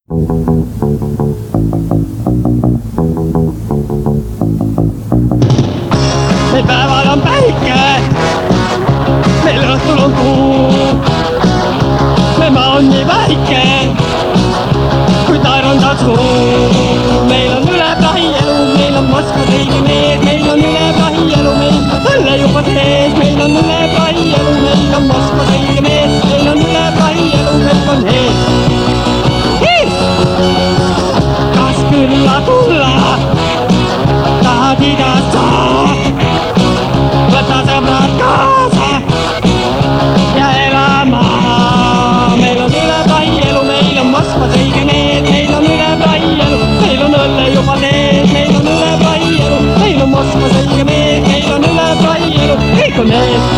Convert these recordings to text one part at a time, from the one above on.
Meil päeval on päike, meil õhtul on kuu. Meil maa on nii väike, kui taerundad suu. Meil on üle plahi elu, meil on Moskvas õige mees. Meil on üle plahi elu, meil on õlle juba sees. Meil on üle plahi elu, meil on Moskvas õige mees. Meil on üle plahi elu, kõik on ees. Kas külla tulla, tahad idast saa? Võta sõbrad kaasa ja elama. Meil on üle plahi elu, meil on Moskvas õige mees. Meil on üle plahi elu, meil on õlle juba sees. Meil on üle plahi elu, meil on Moskvas õige mees. Meil on üle plahi elu, kõik on ees.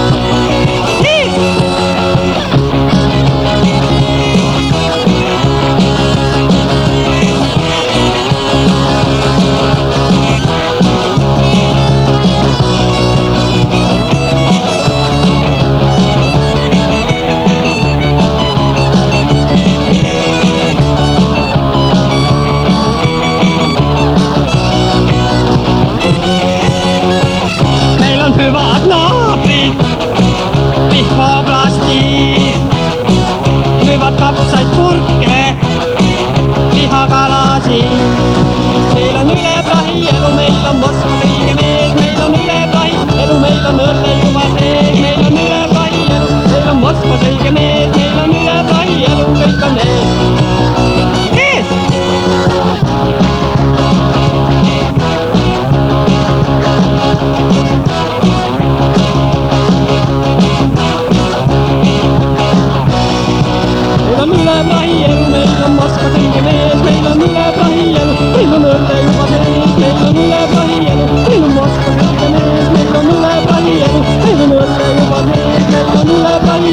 Hyvät naaprit, vihmaoblasti, myyvät kapsaid purke, lihakalasi. Meil on üle plahi elu, meil on Moskvas õige mees. Meil on üle plahi elu, meil on õlle juba sees. Meil on üle plahi elu, meil on Moskvas õige mees. Meil on üle plahi elu, kõik on ees. Meil on üle plahi elu, meil on Moskvas õige mees. Meil on üle plahi elu, meil on õlle juba sees. Meil on üle plahi elu, meil on Moskvas õige mees. Meil on üle plahi elu, meil on õlle juba sees. Meil on üle plahi